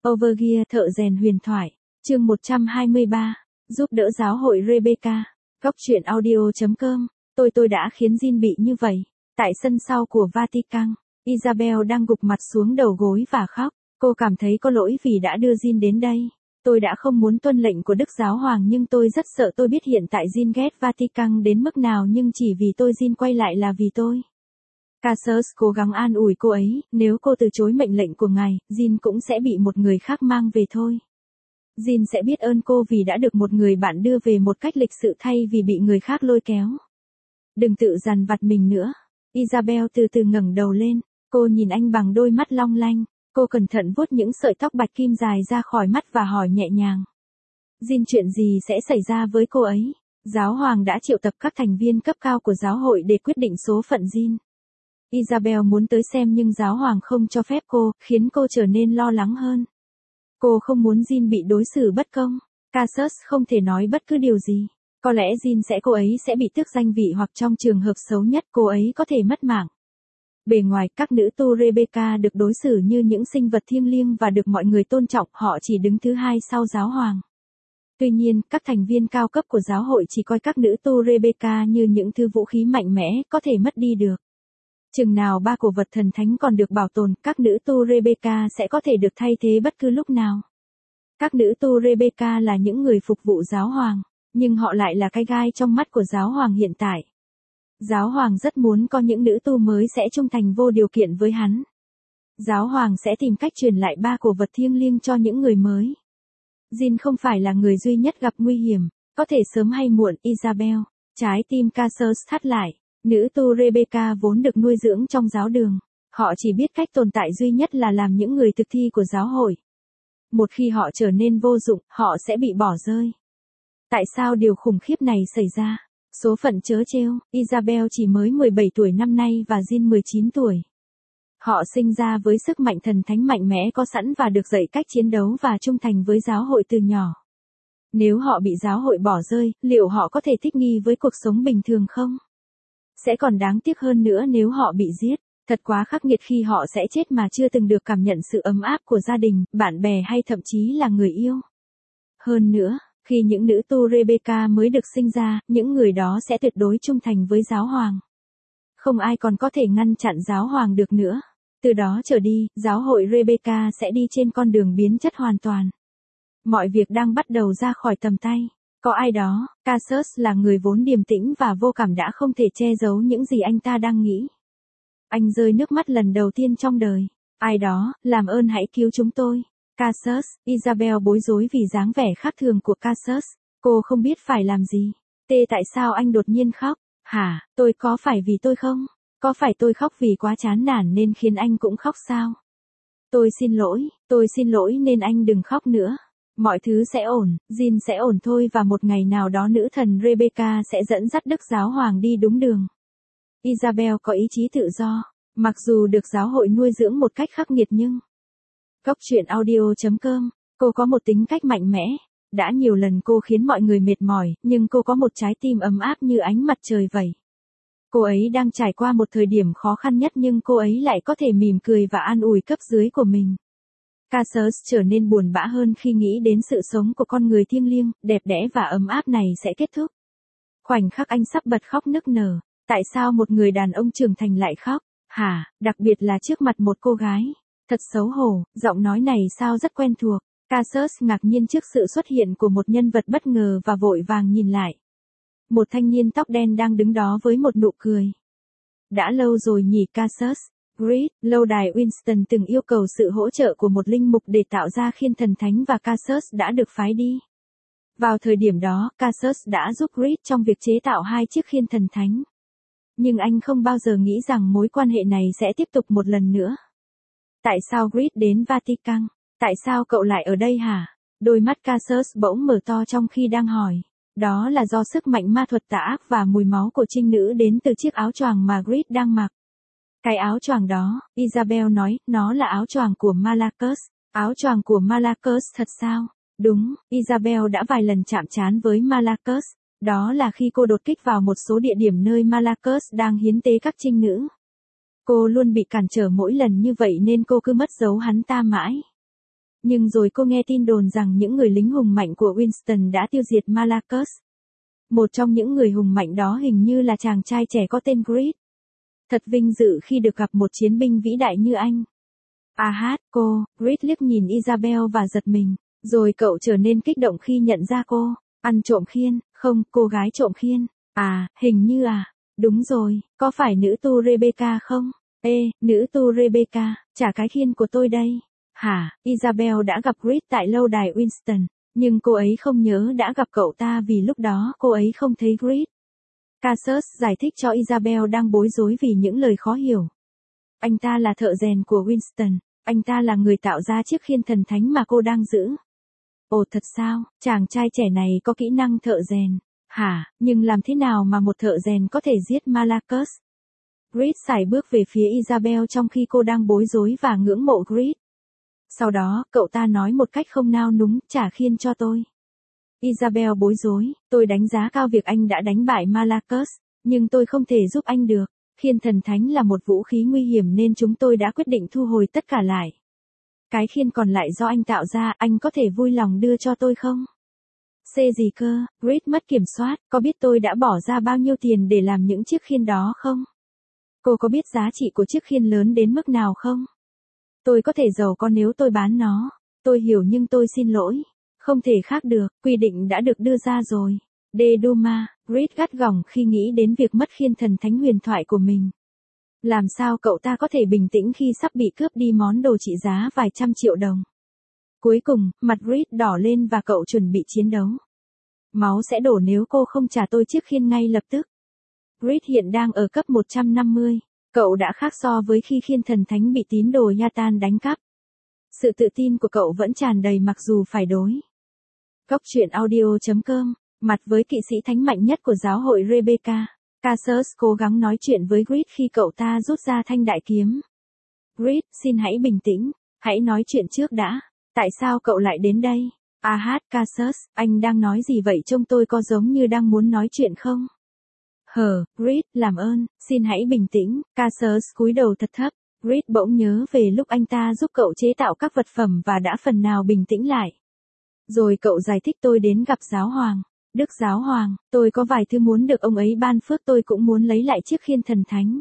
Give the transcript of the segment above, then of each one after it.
Overgear thợ rèn huyền thoại, chương 123, giúp đỡ giáo hội Rebecca. Góc truyện audio.com, tôi đã khiến Jean bị như vậy. Tại sân sau của Vatican, Isabel đang gục mặt xuống đầu gối và khóc. Cô cảm thấy có lỗi vì đã đưa Jean đến đây. Tôi đã không muốn tuân lệnh của Đức Giáo Hoàng nhưng tôi rất sợ. Tôi biết hiện tại Jean ghét Vatican đến mức nào nhưng chỉ vì tôi Jean quay lại là vì tôi. Cassius cố gắng an ủi cô ấy, nếu cô từ chối mệnh lệnh của ngài, Jean cũng sẽ bị một người khác mang về thôi. Jean sẽ biết ơn cô vì đã được một người bạn đưa về một cách lịch sự thay vì bị người khác lôi kéo. Đừng tự dằn vặt mình nữa. Isabel từ từ ngẩng đầu lên, cô nhìn anh bằng đôi mắt long lanh, cô cẩn thận vuốt những sợi tóc bạch kim dài ra khỏi mắt và hỏi nhẹ nhàng. Jean, chuyện gì sẽ xảy ra với cô ấy? Giáo hoàng đã triệu tập các thành viên cấp cao của giáo hội để quyết định số phận Jean. Isabel muốn tới xem nhưng giáo hoàng không cho phép cô, khiến cô trở nên lo lắng hơn. Cô không muốn Jean bị đối xử bất công. Cassius không thể nói bất cứ điều gì. Có lẽ cô ấy sẽ bị tước danh vị hoặc trong trường hợp xấu nhất cô ấy có thể mất mạng. Bề ngoài các nữ tu Rebecca được đối xử như những sinh vật thiêng liêng và được mọi người tôn trọng, họ chỉ đứng thứ hai sau giáo hoàng. Tuy nhiên, các thành viên cao cấp của giáo hội chỉ coi các nữ tu Rebecca như những thứ vũ khí mạnh mẽ, có thể mất đi được. Chừng nào ba cổ vật thần thánh còn được bảo tồn, các nữ tu Rebecca sẽ có thể được thay thế bất cứ lúc nào. Các nữ tu Rebecca là những người phục vụ giáo hoàng, nhưng họ lại là cái gai trong mắt của giáo hoàng hiện tại. Giáo hoàng rất muốn có những nữ tu mới sẽ trung thành vô điều kiện với hắn. Giáo hoàng sẽ tìm cách truyền lại ba cổ vật thiêng liêng cho những người mới. Jean không phải là người duy nhất gặp nguy hiểm, có thể sớm hay muộn. Isabel, trái tim Cassius thắt lại. Nữ tu Rebecca vốn được nuôi dưỡng trong giáo đường. Họ chỉ biết cách tồn tại duy nhất là làm những người thực thi của giáo hội. Một khi họ trở nên vô dụng, họ sẽ bị bỏ rơi. Tại sao điều khủng khiếp này xảy ra? Số phận trớ trêu, Isabel chỉ mới 17 tuổi năm nay và Jean 19 tuổi. Họ sinh ra với sức mạnh thần thánh mạnh mẽ có sẵn và được dạy cách chiến đấu và trung thành với giáo hội từ nhỏ. Nếu họ bị giáo hội bỏ rơi, liệu họ có thể thích nghi với cuộc sống bình thường không? Sẽ còn đáng tiếc hơn nữa nếu họ bị giết. Thật quá khắc nghiệt khi họ sẽ chết mà chưa từng được cảm nhận sự ấm áp của gia đình, bạn bè hay thậm chí là người yêu. Hơn nữa, khi những nữ tu Rebecca mới được sinh ra, những người đó sẽ tuyệt đối trung thành với giáo hoàng. Không ai còn có thể ngăn chặn giáo hoàng được nữa. Từ đó trở đi, giáo hội Rebecca sẽ đi trên con đường biến chất hoàn toàn. Mọi việc đang bắt đầu ra khỏi tầm tay. Có ai đó, Cassius là người vốn điềm tĩnh và vô cảm đã không thể che giấu những gì anh ta đang nghĩ. Anh rơi nước mắt lần đầu tiên trong đời. Ai đó, làm ơn hãy cứu chúng tôi. Cassius, Isabel bối rối vì dáng vẻ khác thường của Cassius. Cô không biết phải làm gì. Tại sao anh đột nhiên khóc? Hả, có phải vì tôi không? Có phải tôi khóc vì quá chán nản nên khiến anh cũng khóc sao? Tôi xin lỗi nên anh đừng khóc nữa. Mọi thứ sẽ ổn, Jean sẽ ổn thôi và một ngày nào đó nữ thần Rebecca sẽ dẫn dắt Đức Giáo Hoàng đi đúng đường. Isabel có ý chí tự do, mặc dù được giáo hội nuôi dưỡng một cách khắc nghiệt nhưng... Góc truyện audio.com, cô có một tính cách mạnh mẽ. Đã nhiều lần cô khiến mọi người mệt mỏi, nhưng cô có một trái tim ấm áp như ánh mặt trời vậy. Cô ấy đang trải qua một thời điểm khó khăn nhất nhưng cô ấy lại có thể mỉm cười và an ủi cấp dưới của mình. Cassius trở nên buồn bã hơn khi nghĩ đến sự sống của con người thiêng liêng, đẹp đẽ và ấm áp này sẽ kết thúc. Khoảnh khắc anh sắp bật khóc nức nở. Tại sao một người đàn ông trưởng thành lại khóc? Hả, đặc biệt là trước mặt một cô gái. Thật xấu hổ, giọng nói này sao rất quen thuộc. Cassius ngạc nhiên trước sự xuất hiện của một nhân vật bất ngờ và vội vàng nhìn lại. Một thanh niên tóc đen đang đứng đó với một nụ cười. Đã lâu rồi nhỉ Cassius? Greed, lâu đài Winston từng yêu cầu sự hỗ trợ của một linh mục để tạo ra khiên thần thánh và Cassius đã được phái đi. Vào thời điểm đó, Cassius đã giúp Greed trong việc chế tạo 2 chiếc khiên thần thánh. Nhưng anh không bao giờ nghĩ rằng mối quan hệ này sẽ tiếp tục một lần nữa. Tại sao Greed đến Vatican? Tại sao cậu lại ở đây hả? Đôi mắt Cassius bỗng mở to trong khi đang hỏi. Đó là do sức mạnh ma thuật tà ác và mùi máu của trinh nữ đến từ chiếc áo choàng mà Greed đang mặc. Cái áo choàng đó, Isabel nói, nó là áo choàng của Malachus. Áo choàng của Malachus thật sao? Đúng, Isabel đã vài lần chạm trán với Malachus. Đó là khi cô đột kích vào một số địa điểm nơi Malachus đang hiến tế các trinh nữ. Cô luôn bị cản trở mỗi lần như vậy nên cô cứ mất dấu hắn ta mãi. Nhưng rồi cô nghe tin đồn rằng những người lính hùng mạnh của Winston đã tiêu diệt Malakos. Một trong những người hùng mạnh đó hình như là chàng trai trẻ có tên Grid. Thật vinh dự khi được gặp một chiến binh vĩ đại như anh. Cô, Grid liếc nhìn Isabel và giật mình. Rồi cậu trở nên kích động khi nhận ra cô. Ăn trộm khiên, không, cô gái trộm khiên. Hình như đúng rồi, có phải nữ tu Rebecca không? Nữ tu Rebecca, trả cái khiên của tôi đây. Isabel đã gặp Grid tại lâu đài Winston, nhưng cô ấy không nhớ đã gặp cậu ta vì lúc đó cô ấy không thấy Grid. Cassius giải thích cho Isabel đang bối rối vì những lời khó hiểu. Anh ta là thợ rèn của Winston, anh ta là người tạo ra chiếc khiên thần thánh mà cô đang giữ. Ồ thật sao, chàng trai trẻ này có kỹ năng thợ rèn. Nhưng làm thế nào mà một thợ rèn có thể giết Malakos? Grid sải bước về phía Isabel trong khi cô đang bối rối và ngưỡng mộ Grid. Sau đó, cậu ta nói một cách không nao núng, trả khiên cho tôi. Isabel bối rối, tôi đánh giá cao việc anh đã đánh bại Malakos, nhưng tôi không thể giúp anh được. Khiên thần thánh là một vũ khí nguy hiểm nên chúng tôi đã quyết định thu hồi tất cả lại. Cái khiên còn lại do anh tạo ra, anh có thể vui lòng đưa cho tôi không? Gì cơ, Grid mất kiểm soát, có biết tôi đã bỏ ra bao nhiêu tiền để làm những chiếc khiên đó không? Cô có biết giá trị của chiếc khiên lớn đến mức nào không? Tôi có thể giàu có nếu tôi bán nó. Tôi hiểu nhưng tôi xin lỗi. Không thể khác được, quy định đã được đưa ra rồi. Duma, Grid gắt gỏng khi nghĩ đến việc mất khiên thần thánh huyền thoại của mình. Làm sao cậu ta có thể bình tĩnh khi sắp bị cướp đi món đồ trị giá vài trăm triệu đồng? Cuối cùng, mặt Grid đỏ lên và cậu chuẩn bị chiến đấu. Máu sẽ đổ nếu cô không trả tôi chiếc khiên ngay lập tức. Grid hiện đang ở cấp 150. Cậu đã khác so với khi khiên thần thánh bị tín đồ Yatan đánh cắp. Sự tự tin của cậu vẫn tràn đầy mặc dù phải đối. Góc truyện audio.com, mặt với kỵ sĩ thánh mạnh nhất của giáo hội Rebecca. Cassius cố gắng nói chuyện với Grid khi cậu ta rút ra thanh đại kiếm. Grid, xin hãy bình tĩnh, hãy nói chuyện trước đã. Tại sao cậu lại đến đây? Cassius, anh đang nói gì vậy, trông tôi có giống như đang muốn nói chuyện không? Grid, làm ơn, xin hãy bình tĩnh. Cassius cúi đầu thật thấp. Grid bỗng nhớ về lúc anh ta giúp cậu chế tạo các vật phẩm và đã phần nào bình tĩnh lại. Rồi cậu giải thích, tôi đến gặp giáo hoàng. Đức giáo hoàng, tôi có vài thứ muốn được ông ấy ban phước, tôi cũng muốn lấy lại chiếc khiên thần thánh.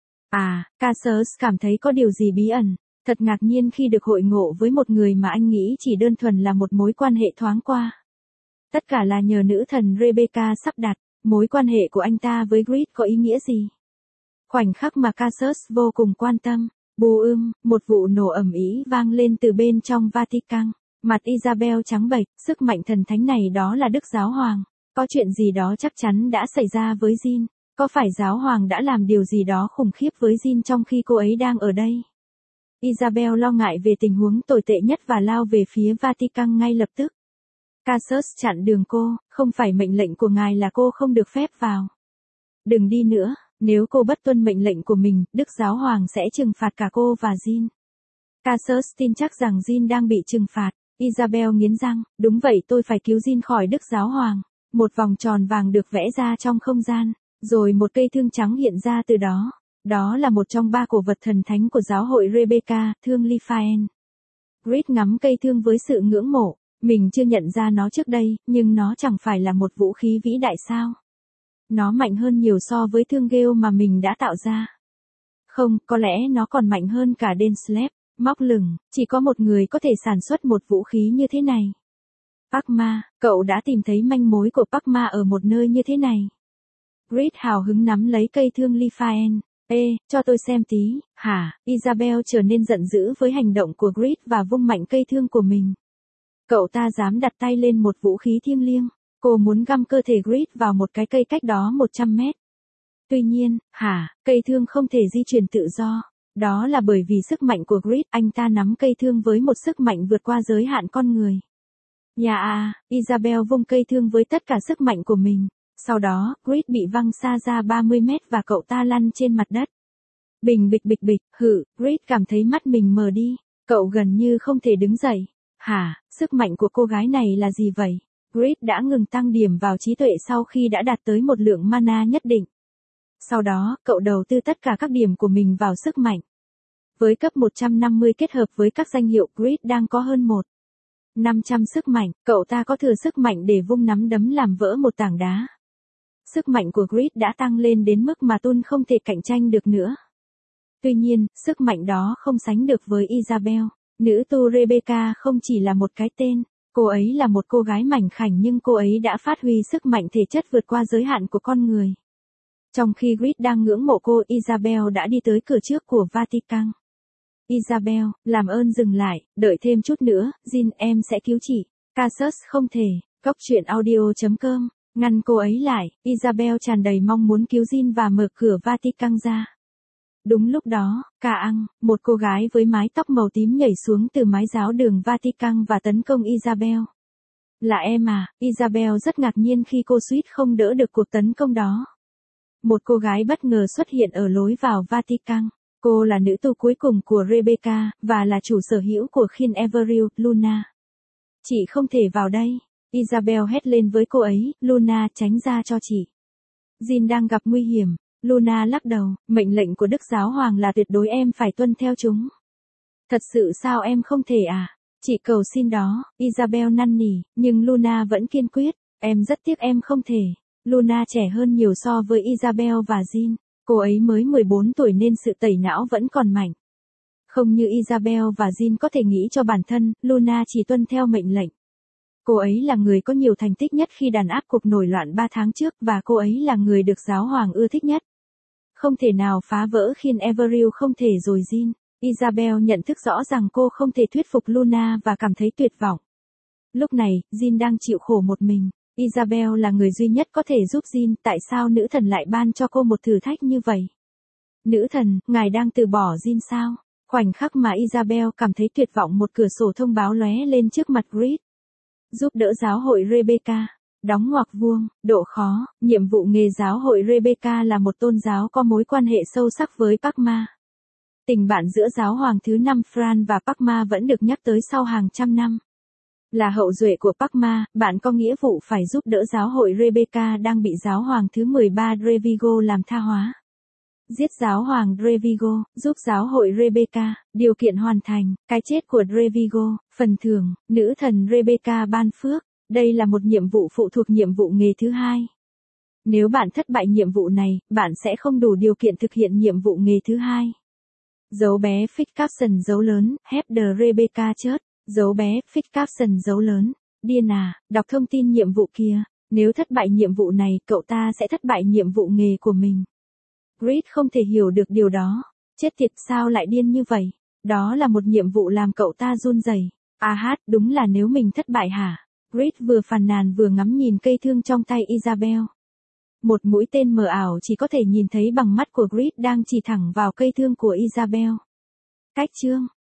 Cassius cảm thấy có điều gì bí ẩn. Thật ngạc nhiên khi được hội ngộ với một người mà anh nghĩ chỉ đơn thuần là một mối quan hệ thoáng qua. Tất cả là nhờ nữ thần Rebecca sắp đặt. Mối quan hệ của anh ta với Grid có ý nghĩa gì? Khoảnh khắc mà Cassius vô cùng quan tâm. Một vụ nổ ầm ĩ vang lên từ bên trong Vatican. Mặt Isabel trắng bệch, sức mạnh thần thánh này đó là Đức Giáo Hoàng. Có chuyện gì đó chắc chắn đã xảy ra với Jean. Có phải Giáo Hoàng đã làm điều gì đó khủng khiếp với Jean trong khi cô ấy đang ở đây? Isabel lo ngại về tình huống tồi tệ nhất và lao về phía Vatican ngay lập tức. Cassius chặn đường cô, không phải mệnh lệnh của ngài là cô không được phép vào. Đừng đi nữa, nếu cô bất tuân mệnh lệnh của mình, Đức Giáo Hoàng sẽ trừng phạt cả cô và Jean. Cassius tin chắc rằng Jean đang bị trừng phạt. Isabel nghiến răng, đúng vậy, tôi phải cứu Jean khỏi Đức Giáo Hoàng. Một vòng tròn vàng được vẽ ra trong không gian, rồi một cây thương trắng hiện ra từ đó. Đó là một trong 3 cổ vật thần thánh của giáo hội Rebecca, thương Liphaen. Grid ngắm cây thương với sự ngưỡng mộ. Mình chưa nhận ra nó trước đây, nhưng nó chẳng phải là một vũ khí vĩ đại sao? Nó mạnh hơn nhiều so với thương Gale mà mình đã tạo ra. Không, có lẽ nó còn mạnh hơn cả Denslev, móc lửng, chỉ có một người có thể sản xuất một vũ khí như thế này. Parkma, cậu đã tìm thấy manh mối của Parkma ở một nơi như thế này. Grid hào hứng nắm lấy cây thương Liphaen. Cho tôi xem tí. Isabel trở nên giận dữ với hành động của Grid và vung mạnh cây thương của mình. Cậu ta dám đặt tay lên một vũ khí thiêng liêng. Cô muốn găm cơ thể Grid vào một cái cây cách đó 100 mét. Tuy nhiên, cây thương không thể di chuyển tự do. Đó là bởi vì sức mạnh của Grid, anh ta nắm cây thương với một sức mạnh vượt qua giới hạn con người. Isabel vung cây thương với tất cả sức mạnh của mình. Sau đó, Grid bị văng xa ra 30 mét và cậu ta lăn trên mặt đất. Bình bịch bịch bịch, Grid cảm thấy mắt mình mờ đi. Cậu gần như không thể đứng dậy. Sức mạnh của cô gái này là gì vậy? Grid đã ngừng tăng điểm vào trí tuệ sau khi đã đạt tới một lượng mana nhất định. Sau đó, cậu đầu tư tất cả các điểm của mình vào sức mạnh. Với cấp 150 kết hợp với các danh hiệu Grid đang có hơn 500 sức mạnh, cậu ta có thừa sức mạnh để vung nắm đấm làm vỡ một tảng đá. Sức mạnh của Grid đã tăng lên đến mức mà Tun không thể cạnh tranh được nữa. Tuy nhiên, sức mạnh đó không sánh được với Isabel. Nữ tu Rebecca không chỉ là một cái tên, cô ấy là một cô gái mảnh khảnh nhưng cô ấy đã phát huy sức mạnh thể chất vượt qua giới hạn của con người. Trong khi Grid đang ngưỡng mộ cô, Isabel đã đi tới cửa trước của Vatican. Isabel, làm ơn dừng lại, đợi thêm chút nữa, Jean em sẽ cứu chị. Casus không thể, Góc truyện audio.com, ngăn cô ấy lại, Isabel tràn đầy mong muốn cứu Jean và mở cửa Vatican ra. Đúng lúc đó, Cả Ăn, một cô gái với mái tóc màu tím nhảy xuống từ mái giáo đường Vatican và tấn công Isabel. Là em à, Isabel rất ngạc nhiên khi cô suýt không đỡ được cuộc tấn công đó. Một cô gái bất ngờ xuất hiện ở lối vào Vatican. Cô là nữ tu cuối cùng của Rebecca, và là chủ sở hữu của khiên Everil, Luna. Chị không thể vào đây. Isabel hét lên với cô ấy, Luna tránh ra cho chị. Jean đang gặp nguy hiểm. Luna lắc đầu, mệnh lệnh của Đức Giáo Hoàng là tuyệt đối em phải tuân theo chúng. Thật sự sao em không thể à? Chị cầu xin đó, Isabel năn nỉ, nhưng Luna vẫn kiên quyết, em rất tiếc em không thể. Luna trẻ hơn nhiều so với Isabel và Jean, cô ấy mới 14 tuổi nên sự tẩy não vẫn còn mạnh. Không như Isabel và Jean có thể nghĩ cho bản thân, Luna chỉ tuân theo mệnh lệnh. Cô ấy là người có nhiều thành tích nhất khi đàn áp cuộc nổi loạn 3 tháng trước và cô ấy là người được Giáo Hoàng ưa thích nhất. Không thể nào phá vỡ khiên Everil không thể rồi Jean. Isabel nhận thức rõ rằng cô không thể thuyết phục Luna và cảm thấy tuyệt vọng. Lúc này, Jean đang chịu khổ một mình. Isabel là người duy nhất có thể giúp Jean, tại sao nữ thần lại ban cho cô một thử thách như vậy? Nữ thần, ngài đang từ bỏ Jean sao? Khoảnh khắc mà Isabel cảm thấy tuyệt vọng một cửa sổ thông báo lóe lên trước mặt Grid. Giúp đỡ giáo hội Rebecca. Đóng ngoặc vuông, độ khó, nhiệm vụ nghề giáo hội Rebecca là một tôn giáo có mối quan hệ sâu sắc với Parma. Tình bạn giữa giáo hoàng thứ 5 Fran và Parma vẫn được nhắc tới sau hàng trăm năm. Là hậu duệ của Parma, bạn có nghĩa vụ phải giúp đỡ giáo hội Rebecca đang bị giáo hoàng thứ 13 Drevigo làm tha hóa. Giết giáo hoàng Drevigo, giúp giáo hội Rebecca, điều kiện hoàn thành, cái chết của Drevigo, phần thưởng, nữ thần Rebecca ban phước. Đây là một nhiệm vụ phụ thuộc nhiệm vụ nghề thứ hai. Nếu bạn thất bại nhiệm vụ này, bạn sẽ không đủ điều kiện thực hiện nhiệm vụ nghề thứ hai. Dấu bé Fix Caption dấu lớn, Help the Rebecca Church, dấu bé Fix Caption dấu lớn. Điên à, đọc thông tin nhiệm vụ kia. Nếu thất bại nhiệm vụ này, cậu ta sẽ thất bại nhiệm vụ nghề của mình. Grid không thể hiểu được điều đó. Chết tiệt, sao lại điên như vậy? Đó là một nhiệm vụ làm cậu ta run rẩy. Đúng là nếu mình thất bại hả? Grid vừa phàn nàn vừa ngắm nhìn cây thương trong tay Isabel. Một mũi tên mờ ảo chỉ có thể nhìn thấy bằng mắt của Grid đang chỉ thẳng vào cây thương của Isabel. Cách chương